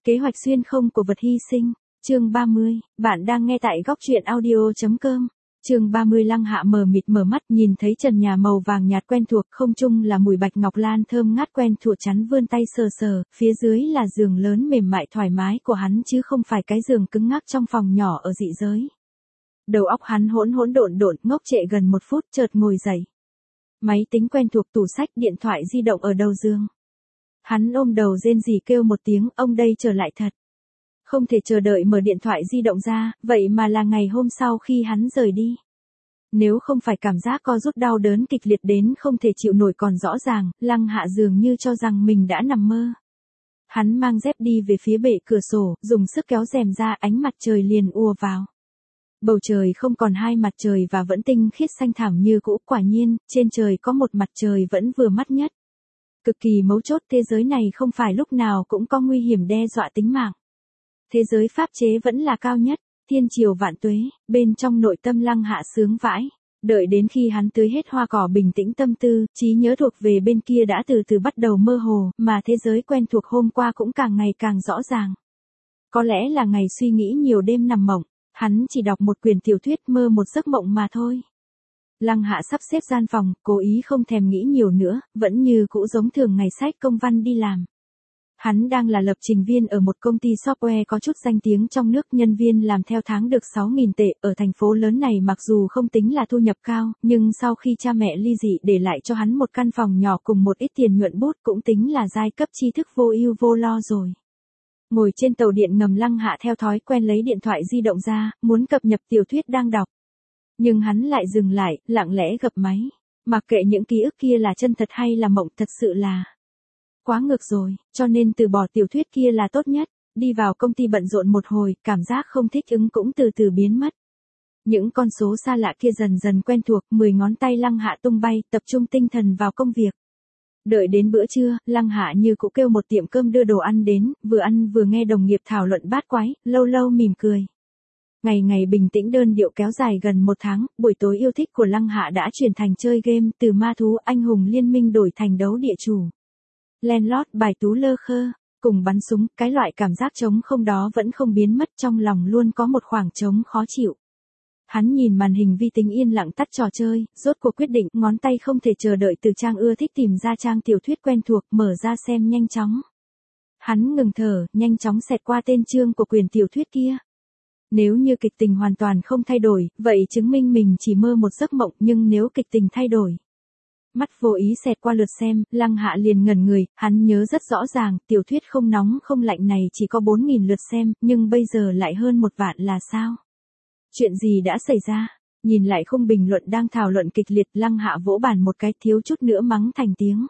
Kế hoạch xuyên không của vật hy sinh. Chương 30, bạn đang nghe tại góc truyện audio.com. Chương 30 Lăng Hạ mờ mịt mở mắt nhìn thấy trần nhà màu vàng nhạt quen thuộc, không trung là mùi bạch ngọc lan thơm ngát quen thuộc, chắn vươn tay sờ sờ, phía dưới là giường lớn mềm mại thoải mái của hắn chứ không phải cái giường cứng ngắc trong phòng nhỏ ở dị giới. Đầu óc hắn hỗn hỗn độn độn, ngốc trệ gần một phút chợt ngồi dậy. Máy tính quen thuộc, tủ sách, điện thoại di động ở đầu giường. Hắn ôm đầu rên rỉ kêu một tiếng, ông đây trở lại thật. Không thể chờ đợi mở điện thoại di động ra, vậy mà là ngày hôm sau khi hắn rời đi. Nếu không phải cảm giác co rút đau đớn kịch liệt đến không thể chịu nổi còn rõ ràng, Lăng Hạ dường như cho rằng mình đã nằm mơ. Hắn mang dép đi về phía bệ cửa sổ, dùng sức kéo rèm ra, ánh mặt trời liền ùa vào. Bầu trời không còn hai mặt trời và vẫn tinh khiết xanh thẳm như cũ, quả nhiên, trên trời có một mặt trời vẫn vừa mắt nhất. Cực kỳ mấu chốt, thế giới này không phải lúc nào cũng có nguy hiểm đe dọa tính mạng. Thế giới pháp chế vẫn là cao nhất, thiên triều vạn tuế, bên trong nội tâm Lăng Hạ sướng vãi. Đợi đến khi hắn tưới hết hoa cỏ bình tĩnh tâm tư, trí nhớ thuộc về bên kia đã từ từ bắt đầu mơ hồ, mà thế giới quen thuộc hôm qua cũng càng ngày càng rõ ràng. Có lẽ là ngày suy nghĩ nhiều đêm nằm mộng, hắn chỉ đọc một quyển tiểu thuyết, mơ một giấc mộng mà thôi. Lăng Hạ sắp xếp gian phòng, cố ý không thèm nghĩ nhiều nữa, vẫn như cũ giống thường ngày xách công văn đi làm. Hắn đang là lập trình viên ở một công ty software có chút danh tiếng trong nước, nhân viên làm theo tháng được 6.000 tệ, ở thành phố lớn này mặc dù không tính là thu nhập cao, nhưng sau khi cha mẹ ly dị để lại cho hắn một căn phòng nhỏ cùng một ít tiền nhuận bút cũng tính là giai cấp tri thức vô ưu vô lo rồi. Ngồi trên tàu điện ngầm, Lăng Hạ theo thói quen lấy điện thoại di động ra, muốn cập nhật tiểu thuyết đang đọc. Nhưng hắn lại dừng lại, lặng lẽ gập máy. Mặc kệ những ký ức kia là chân thật hay là mộng, thật sự là quá ngược rồi, cho nên từ bỏ tiểu thuyết kia là tốt nhất. Đi vào công ty bận rộn một hồi, cảm giác không thích ứng cũng từ từ biến mất. Những con số xa lạ kia dần dần quen thuộc, 10 ngón tay Lăng Hạ tung bay, tập trung tinh thần vào công việc. Đợi đến bữa trưa, Lăng Hạ như cũ kêu một tiệm cơm đưa đồ ăn đến, vừa ăn vừa nghe đồng nghiệp thảo luận bát quái, lâu lâu mỉm cười. Ngày ngày bình tĩnh đơn điệu kéo dài gần một tháng, buổi tối yêu thích của Lăng Hạ đã chuyển thành chơi game, từ ma thú anh hùng liên minh đổi thành đấu địa chủ. Len lót bài tú lơ khơ, cùng bắn súng, cái loại cảm giác trống không đó vẫn không biến mất, trong lòng luôn có một khoảng trống khó chịu. Hắn nhìn màn hình vi tính yên lặng tắt trò chơi, rốt cuộc quyết định, ngón tay không thể chờ đợi từ trang ưa thích tìm ra trang tiểu thuyết quen thuộc, mở ra xem nhanh chóng. Hắn ngừng thở, nhanh chóng xẹt qua tên chương của quyển tiểu thuyết kia. Nếu như kịch tình hoàn toàn không thay đổi, vậy chứng minh mình chỉ mơ một giấc mộng, nhưng nếu kịch tình thay đổi. Mắt vô ý xẹt qua lượt xem, Lăng Hạ liền ngẩn người, hắn nhớ rất rõ ràng, tiểu thuyết không nóng không lạnh này chỉ có 4.000 lượt xem, nhưng bây giờ lại hơn 1 vạn là sao? Chuyện gì đã xảy ra? Nhìn lại khung bình luận đang thảo luận kịch liệt, Lăng Hạ vỗ bàn một cái, thiếu chút nữa mắng thành tiếng.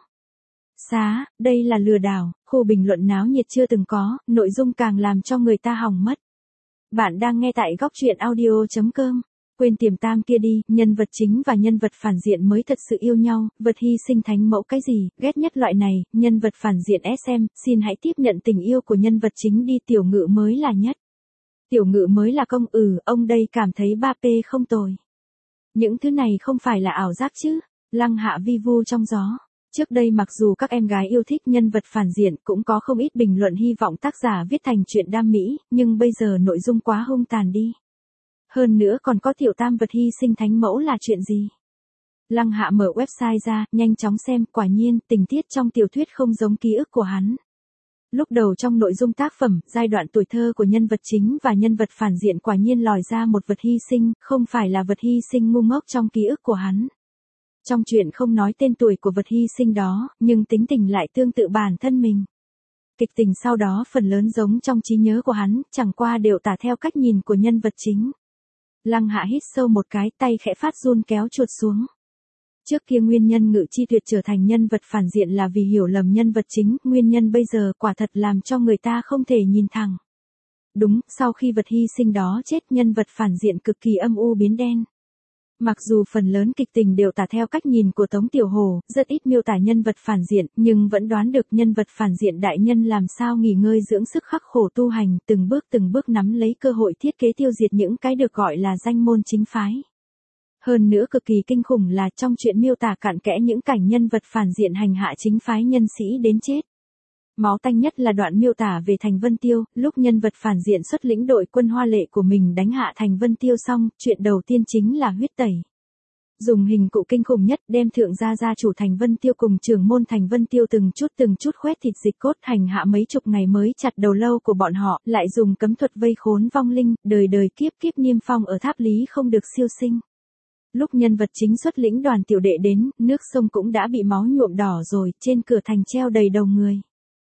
Xá, đây là lừa đảo, khu bình luận náo nhiệt chưa từng có, nội dung càng làm cho người ta hỏng mất. Bạn đang nghe tại góc truyện audio.com. Quên tiềm tam kia đi, nhân vật chính và nhân vật phản diện mới thật sự yêu nhau, vật hy sinh thánh mẫu cái gì, ghét nhất loại này, nhân vật phản diện SM, xin hãy tiếp nhận tình yêu của nhân vật chính đi, Tiểu Ngự mới là nhất. Tiểu Ngự mới là công, ông đây cảm thấy 3P không tồi. Những thứ này không phải là ảo giác chứ? Lăng Hạ vi vu trong gió. Trước đây mặc dù các em gái yêu thích nhân vật phản diện, cũng có không ít bình luận hy vọng tác giả viết thành chuyện đam mỹ, nhưng bây giờ nội dung quá hung tàn đi. Hơn nữa còn có tiểu tam vật hy sinh thánh mẫu là chuyện gì? Lăng Hạ mở website ra, nhanh chóng xem, quả nhiên, tình tiết trong tiểu thuyết không giống ký ức của hắn. Lúc đầu trong nội dung tác phẩm, giai đoạn tuổi thơ của nhân vật chính và nhân vật phản diện quả nhiên lòi ra một vật hy sinh, không phải là vật hy sinh ngu ngốc trong ký ức của hắn. Trong chuyện không nói tên tuổi của vật hy sinh đó, nhưng tính tình lại tương tự bản thân mình. Kịch tình sau đó phần lớn giống trong trí nhớ của hắn, chẳng qua đều tả theo cách nhìn của nhân vật chính. Lăng Hạ hít sâu một cái, tay khẽ phát run kéo chuột xuống. Trước kia nguyên nhân Ngự Chi Tuyệt trở thành nhân vật phản diện là vì hiểu lầm nhân vật chính, nguyên nhân bây giờ quả thật làm cho người ta không thể nhìn thẳng. Đúng, sau khi vật hy sinh đó chết, nhân vật phản diện cực kỳ âm u biến đen. Mặc dù phần lớn kịch tình đều tả theo cách nhìn của Tống Tiểu Hồ, rất ít miêu tả nhân vật phản diện, nhưng vẫn đoán được nhân vật phản diện đại nhân làm sao nghỉ ngơi dưỡng sức khắc khổ tu hành, từng bước nắm lấy cơ hội thiết kế tiêu diệt những cái được gọi là danh môn chính phái. Hơn nữa cực kỳ kinh khủng là trong chuyện miêu tả cặn kẽ những cảnh nhân vật phản diện hành hạ chính phái nhân sĩ đến chết. Máu tanh nhất là đoạn miêu tả về Thành Vân Tiêu, lúc nhân vật phản diện xuất lĩnh đội quân Hoa Lệ của mình đánh hạ Thành Vân Tiêu xong, chuyện đầu tiên chính là huyết tẩy. Dùng hình cụ kinh khủng nhất đem thượng gia chủ Thành Vân Tiêu cùng trưởng môn Thành Vân Tiêu từng chút khoét thịt dịch cốt hành hạ mấy chục ngày mới chặt đầu lâu của bọn họ, lại dùng cấm thuật vây khốn vong linh, đời đời kiếp kiếp niêm phong ở tháp lý không được siêu sinh. Lúc nhân vật chính xuất lĩnh đoàn tiểu đệ đến, nước sông cũng đã bị máu nhuộm đỏ rồi, trên cửa thành treo đầy đầu người.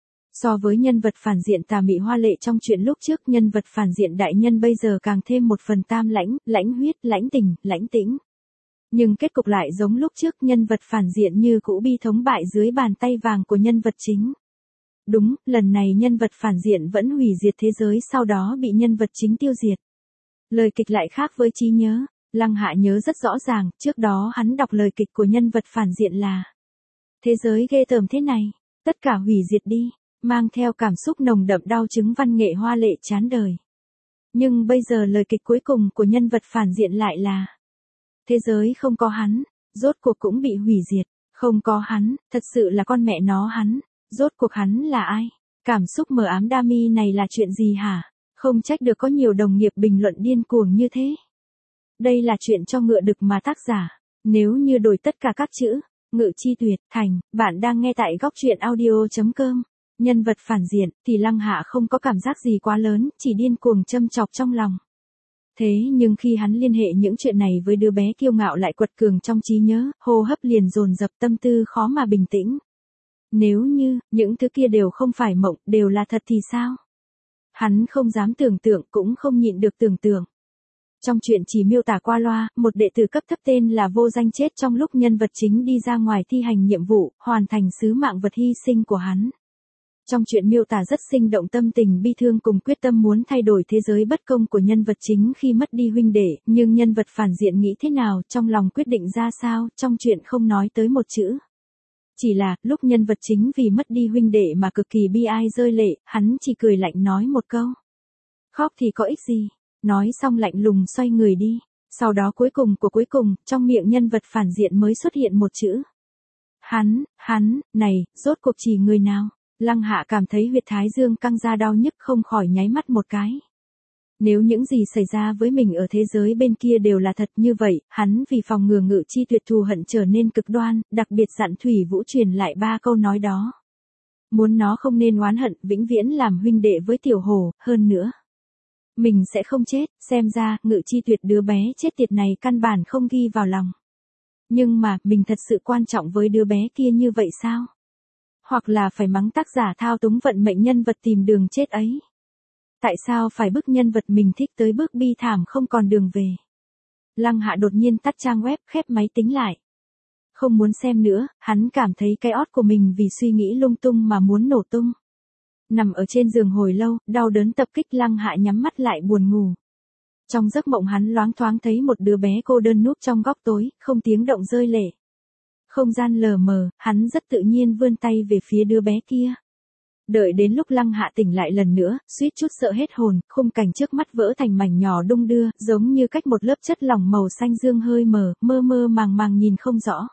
So với nhân vật phản diện tà mị Hoa Lệ trong chuyện lúc trước, nhân vật phản diện đại nhân bây giờ càng thêm một phần tam lãnh, lãnh huyết, lãnh tình, lãnh tĩnh. Nhưng kết cục lại giống lúc trước, nhân vật phản diện như cũ bi thống bại dưới bàn tay vàng của nhân vật chính. Đúng, lần này nhân vật phản diện vẫn hủy diệt thế giới, sau đó bị nhân vật chính tiêu diệt. Lời kịch lại khác với trí nhớ. Lăng Hạ nhớ rất rõ ràng, trước đó hắn đọc lời kịch của nhân vật phản diện là: thế giới ghê tởm thế này, tất cả hủy diệt đi, mang theo cảm xúc nồng đậm đau chứng văn nghệ Hoa Lệ chán đời. Nhưng bây giờ lời kịch cuối cùng của nhân vật phản diện lại là: thế giới không có hắn, rốt cuộc cũng bị hủy diệt, không có hắn, thật sự là con mẹ nó hắn, rốt cuộc hắn là ai? Cảm xúc mờ ám đa mi này là chuyện gì hả? Không trách được có nhiều đồng nghiệp bình luận điên cuồng như thế. Đây là chuyện cho ngựa đực mà tác giả. Nếu như đổi tất cả các chữ, Ngự Chi Tuyệt, Thành, bạn đang nghe tại góc truyện audio.com. Nhân vật phản diện, thì Lăng Hạ không có cảm giác gì quá lớn, chỉ điên cuồng châm chọc trong lòng. Thế nhưng khi hắn liên hệ những chuyện này với đứa bé kiêu ngạo lại quật cường trong trí nhớ, hô hấp liền dồn dập, tâm tư khó mà bình tĩnh. Nếu như, những thứ kia đều không phải mộng, đều là thật thì sao? Hắn không dám tưởng tượng, cũng không nhịn được tưởng tượng. Trong chuyện chỉ miêu tả qua loa, một đệ tử cấp thấp tên là Vô Danh chết trong lúc nhân vật chính đi ra ngoài thi hành nhiệm vụ, hoàn thành sứ mạng vật hy sinh của hắn. Trong chuyện miêu tả rất sinh động tâm tình bi thương cùng quyết tâm muốn thay đổi thế giới bất công của nhân vật chính khi mất đi huynh đệ, nhưng nhân vật phản diện nghĩ thế nào, trong lòng quyết định ra sao, trong chuyện không nói tới một chữ. Chỉ là, lúc nhân vật chính vì mất đi huynh đệ mà cực kỳ bi ai rơi lệ, hắn chỉ cười lạnh nói một câu: khóc thì có ích gì? Nói xong lạnh lùng xoay người đi. Sau đó cuối cùng, trong miệng nhân vật phản diện mới xuất hiện một chữ: hắn, này, rốt cuộc chỉ người nào? Lăng Hạ cảm thấy huyệt thái dương căng ra đau nhức, không khỏi nháy mắt một cái. Nếu những gì xảy ra với mình ở thế giới bên kia đều là thật như vậy, hắn vì phòng ngừa Ngự Chi Tuyệt thù hận trở nên cực đoan, đặc biệt dặn Thủy Vũ truyền lại 3 câu nói đó. Muốn nó không nên oán hận, vĩnh viễn làm huynh đệ với Tiểu Hổ, hơn nữa. Mình sẽ không chết, xem ra, Ngự Chi Tuyệt đứa bé chết tiệt này căn bản không ghi vào lòng. Nhưng mà, mình thật sự quan trọng với đứa bé kia như vậy sao? Hoặc là phải mắng tác giả thao túng vận mệnh nhân vật tìm đường chết ấy. Tại sao phải bức nhân vật mình thích tới bước bi thảm không còn đường về? Lăng Hạ đột nhiên tắt trang web, khép máy tính lại. Không muốn xem nữa, hắn cảm thấy cái ót của mình vì suy nghĩ lung tung mà muốn nổ tung. Nằm ở trên giường hồi lâu, đau đớn tập kích, Lăng Hạ nhắm mắt lại buồn ngủ. Trong giấc mộng hắn loáng thoáng thấy một đứa bé cô đơn núp trong góc tối, không tiếng động rơi lệ. Không gian lờ mờ, hắn rất tự nhiên vươn tay về phía đứa bé kia. Đợi đến lúc Lăng Hạ tỉnh lại lần nữa, suýt chút sợ hết hồn, khung cảnh trước mắt vỡ thành mảnh nhỏ đung đưa, giống như cách một lớp chất lỏng màu xanh dương hơi mờ, mơ mơ màng màng nhìn không rõ.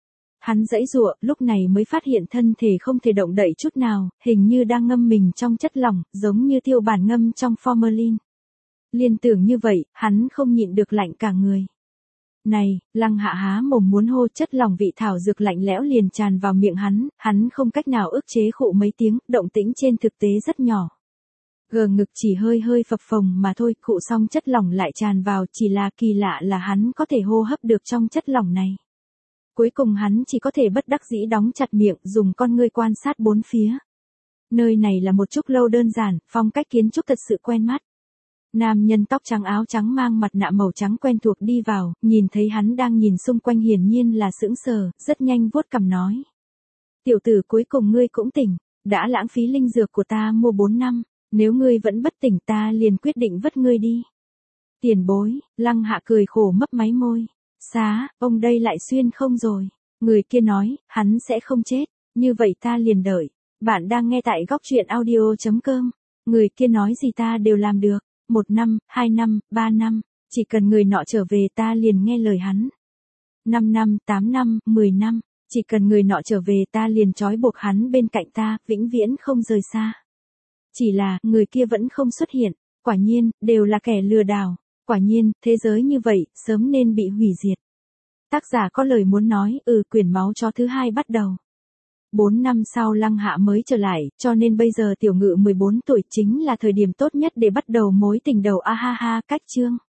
Hắn giãy giụa, lúc này mới phát hiện thân thể không thể động đậy chút nào, hình như đang ngâm mình trong chất lỏng, giống như tiêu bản ngâm trong formalin. Liên tưởng như vậy, hắn không nhịn được lạnh cả người. Này, Lăng Hạ há mồm muốn hô, chất lỏng vị thảo dược lạnh lẽo liền tràn vào miệng hắn không cách nào ức chế khụ mấy tiếng, động tĩnh trên thực tế rất nhỏ. Gờ ngực chỉ hơi phập phồng mà thôi, khụ xong chất lỏng lại tràn vào, chỉ là kỳ lạ là hắn có thể hô hấp được trong chất lỏng này. Cuối cùng hắn chỉ có thể bất đắc dĩ đóng chặt miệng, dùng con ngươi quan sát bốn phía. Nơi này là một trúc lâu đơn giản, phong cách kiến trúc thật sự quen mắt. Nam nhân tóc trắng áo trắng mang mặt nạ màu trắng quen thuộc đi vào, nhìn thấy hắn đang nhìn xung quanh hiển nhiên là sững sờ, rất nhanh vuốt cằm nói: tiểu tử, cuối cùng ngươi cũng tỉnh, đã lãng phí linh dược của ta mua 4 năm, nếu ngươi vẫn bất tỉnh ta liền quyết định vứt ngươi đi. Tiền bối, Lăng Hạ cười khổ mấp máy môi. Xá, ông đây lại xuyên không rồi. Người kia nói, hắn sẽ không chết, như vậy ta liền đợi. Bạn đang nghe tại góc truyện audio.com. Người kia nói gì ta đều làm được. 1 năm, 2 năm, 3 năm, chỉ cần người nọ trở về ta liền nghe lời hắn. 5 năm, 8 năm, 10 năm, Chỉ cần người nọ trở về ta liền trói buộc hắn bên cạnh ta, vĩnh viễn không rời xa. Chỉ là, người kia vẫn không xuất hiện, quả nhiên, đều là kẻ lừa đảo, quả nhiên, thế giới như vậy, sớm nên bị hủy diệt. Tác giả có lời muốn nói, quyển máu chó thứ 2 bắt đầu. 4 năm sau Lăng Hạ mới trở lại, cho nên bây giờ Tiểu Ngự 14 tuổi chính là thời điểm tốt nhất để bắt đầu mối tình đầu a ha ha cách chương.